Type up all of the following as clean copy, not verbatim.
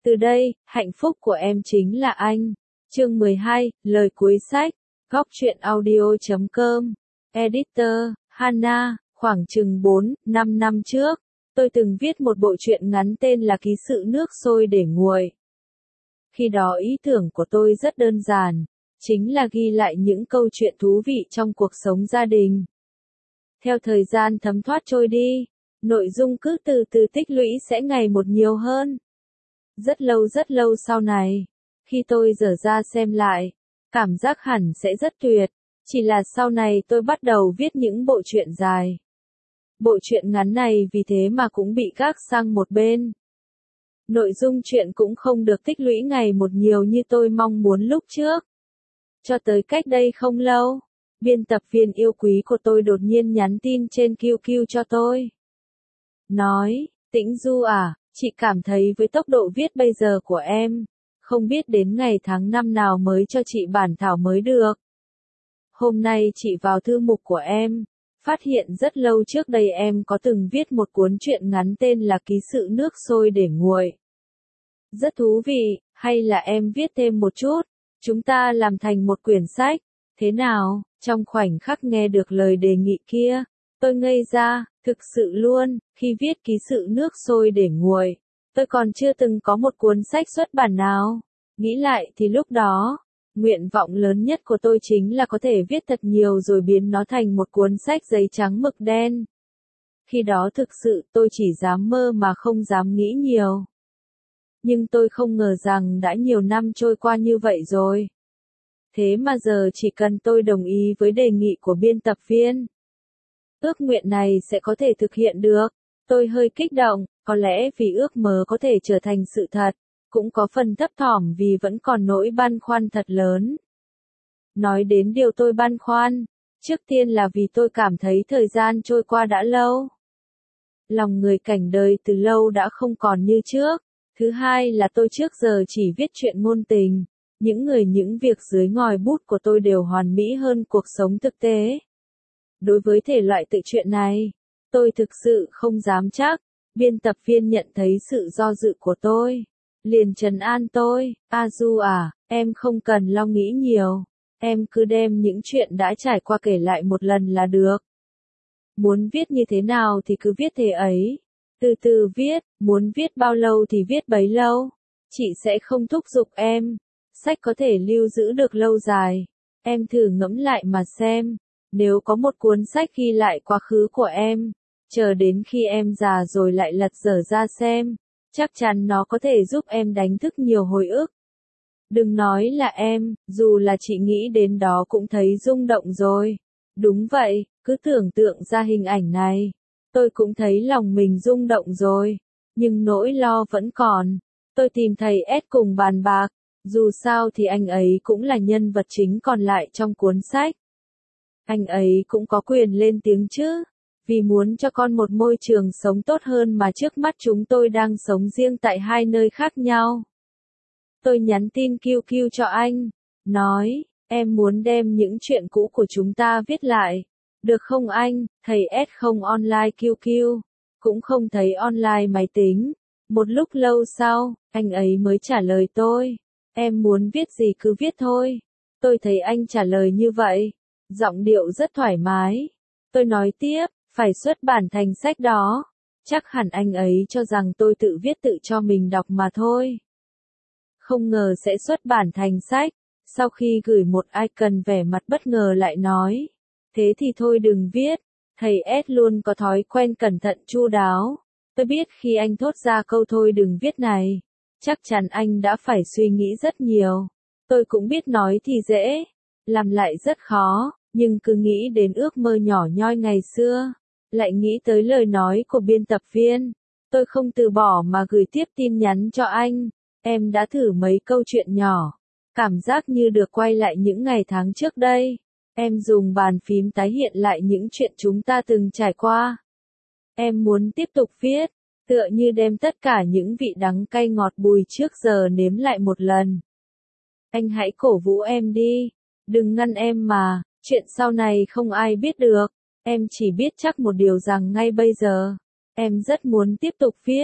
Từ đây, hạnh phúc của em chính là anh. Chương 12, lời cuối sách. Góc truyện audio.com. Editor, Hana. Khoảng chừng 4-5 năm trước, tôi từng viết một bộ truyện ngắn tên là Ký sự nước sôi để nguội. Khi đó ý tưởng của tôi rất đơn giản, chính là ghi lại những câu chuyện thú vị trong cuộc sống gia đình. Theo thời gian thấm thoát trôi đi, nội dung cứ từ từ tích lũy sẽ ngày một nhiều hơn. Rất lâu sau này, khi tôi dở ra xem lại, cảm giác hẳn sẽ rất tuyệt, chỉ là sau này tôi bắt đầu viết những bộ truyện dài. Bộ truyện ngắn này vì thế mà cũng bị gác sang một bên. Nội dung truyện cũng không được tích lũy ngày một nhiều như tôi mong muốn lúc trước. Cho tới cách đây không lâu, biên tập viên yêu quý của tôi đột nhiên nhắn tin trên QQ cho tôi. Nói, Tĩnh Du à, chị cảm thấy với tốc độ viết bây giờ của em, không biết đến ngày tháng năm nào mới cho chị bản thảo mới được. Hôm nay chị vào thư mục của em, phát hiện rất lâu trước đây em có từng viết một cuốn truyện ngắn tên là Ký sự nước sôi để nguội. Rất thú vị, hay là em viết thêm một chút, chúng ta làm thành một quyển sách, thế nào? Trong khoảnh khắc nghe được lời đề nghị kia, tôi ngây ra, thực sự luôn, khi viết Ký sự nước sôi để nguội, tôi còn chưa từng có một cuốn sách xuất bản nào. Nghĩ lại thì lúc đó, nguyện vọng lớn nhất của tôi chính là có thể viết thật nhiều rồi biến nó thành một cuốn sách giấy trắng mực đen. Khi đó thực sự tôi chỉ dám mơ mà không dám nghĩ nhiều. Nhưng tôi không ngờ rằng đã nhiều năm trôi qua như vậy rồi. Thế mà giờ chỉ cần tôi đồng ý với đề nghị của biên tập viên, ước nguyện này sẽ có thể thực hiện được. Tôi hơi kích động, có lẽ vì ước mơ có thể trở thành sự thật, cũng có phần thấp thỏm vì vẫn còn nỗi băn khoăn thật lớn. Nói đến điều tôi băn khoăn, trước tiên là vì tôi cảm thấy thời gian trôi qua đã lâu. Lòng người cảnh đời từ lâu đã không còn như trước. Thứ hai là tôi trước giờ chỉ viết chuyện ngôn tình, những việc dưới ngòi bút của tôi đều hoàn mỹ hơn cuộc sống thực tế. Đối với thể loại tự truyện này, tôi thực sự không dám chắc. Biên tập viên nhận thấy sự do dự của tôi, liền trấn an tôi, A Du à, em không cần lo nghĩ nhiều, em cứ đem những chuyện đã trải qua kể lại một lần là được. Muốn viết như thế nào thì cứ viết thế ấy, từ từ viết, muốn viết bao lâu thì viết bấy lâu, chị sẽ không thúc giục em, sách có thể lưu giữ được lâu dài, em thử ngẫm lại mà xem, nếu có một cuốn sách ghi lại quá khứ của em, chờ đến khi em già rồi lại lật dở ra xem, chắc chắn nó có thể giúp em đánh thức nhiều hồi ức. Đừng nói là em, dù là chị nghĩ đến đó cũng thấy rung động rồi. Đúng vậy, cứ tưởng tượng ra hình ảnh này, tôi cũng thấy lòng mình rung động rồi, nhưng nỗi lo vẫn còn. Tôi tìm thầy S cùng bàn bạc, dù sao thì anh ấy cũng là nhân vật chính còn lại trong cuốn sách. Anh ấy cũng có quyền lên tiếng chứ, vì muốn cho con một môi trường sống tốt hơn mà trước mắt chúng tôi đang sống riêng tại hai nơi khác nhau. Tôi nhắn tin QQ cho anh, nói, em muốn đem những chuyện cũ của chúng ta viết lại. Được không anh? Thầy S không online QQ, cũng không thấy online máy tính. Một lúc lâu sau, anh ấy mới trả lời tôi, em muốn viết gì cứ viết thôi. Tôi thấy anh trả lời như vậy, giọng điệu rất thoải mái. Tôi nói tiếp, phải xuất bản thành sách đó. Chắc hẳn anh ấy cho rằng tôi tự viết tự cho mình đọc mà thôi. Không ngờ sẽ xuất bản thành sách. Sau khi gửi một icon vẻ mặt bất ngờ lại nói, thế thì thôi đừng viết. Thầy S luôn có thói quen cẩn thận chu đáo. Tôi biết khi anh thốt ra câu thôi đừng viết này, chắc chắn anh đã phải suy nghĩ rất nhiều. Tôi cũng biết nói thì dễ, làm lại rất khó, nhưng cứ nghĩ đến ước mơ nhỏ nhoi ngày xưa, lại nghĩ tới lời nói của biên tập viên. Tôi không từ bỏ mà gửi tiếp tin nhắn cho anh. Em đã thử mấy câu chuyện nhỏ, cảm giác như được quay lại những ngày tháng trước đây. Em dùng bàn phím tái hiện lại những chuyện chúng ta từng trải qua. Em muốn tiếp tục viết, tựa như đem tất cả những vị đắng cay ngọt bùi trước giờ nếm lại một lần. Anh hãy cổ vũ em đi, đừng ngăn em mà, chuyện sau này không ai biết được. Em chỉ biết chắc một điều rằng ngay bây giờ, em rất muốn tiếp tục viết.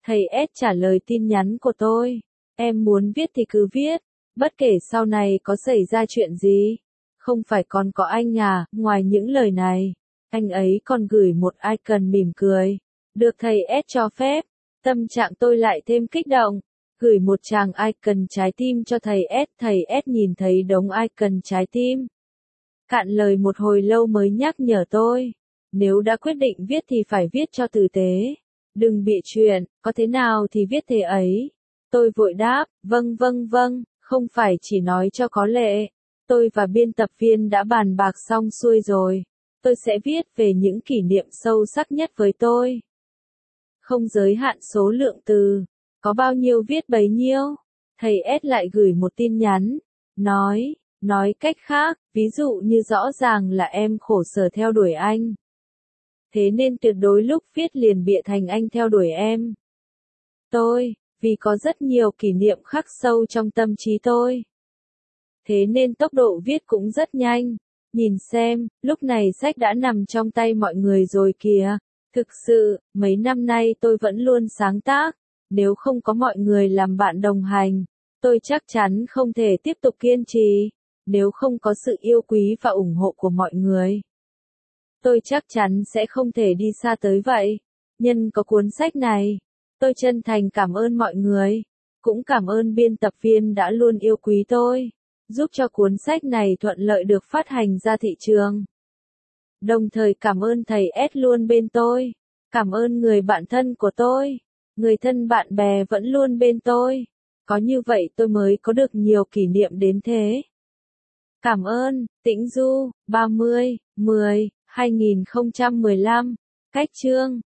Thầy S trả lời tin nhắn của tôi. Em muốn viết thì cứ viết, bất kể sau này có xảy ra chuyện gì. Không phải còn có anh à, ngoài những lời này, anh ấy còn gửi một icon mỉm cười. Được thầy S cho phép, tâm trạng tôi lại thêm kích động. Gửi một tràng icon trái tim cho thầy S nhìn thấy đống icon trái tim. Cạn lời một hồi lâu mới nhắc nhở tôi. Nếu đã quyết định viết thì phải viết cho tử tế. Đừng bịa chuyện, có thế nào thì viết thế ấy. Tôi vội đáp, vâng, không phải chỉ nói cho có lệ. Tôi và biên tập viên đã bàn bạc xong xuôi rồi. Tôi sẽ viết về những kỷ niệm sâu sắc nhất với tôi. Không giới hạn số lượng từ. Có bao nhiêu viết bấy nhiêu. Thầy S lại gửi một tin nhắn. Nói cách khác, ví dụ như rõ ràng là em khổ sở theo đuổi anh. Thế nên tuyệt đối lúc viết liền bịa thành anh theo đuổi em. Vì có rất nhiều kỷ niệm khắc sâu trong tâm trí tôi. Thế nên tốc độ viết cũng rất nhanh. Nhìn xem, lúc này sách đã nằm trong tay mọi người rồi kìa. Thực sự, mấy năm nay tôi vẫn luôn sáng tác. Nếu không có mọi người làm bạn đồng hành, tôi chắc chắn không thể tiếp tục kiên trì. Nếu không có sự yêu quý và ủng hộ của mọi người, tôi chắc chắn sẽ không thể đi xa tới vậy. Nhân có cuốn sách này, tôi chân thành cảm ơn mọi người. Cũng cảm ơn biên tập viên đã luôn yêu quý tôi, giúp cho cuốn sách này thuận lợi được phát hành ra thị trường. Đồng thời cảm ơn thầy S luôn bên tôi. Cảm ơn người bạn thân của tôi. Người thân bạn bè vẫn luôn bên tôi. Có như vậy tôi mới có được nhiều kỷ niệm đến thế. Cảm ơn, Tĩnh Du, 30/10/2015. Cách chương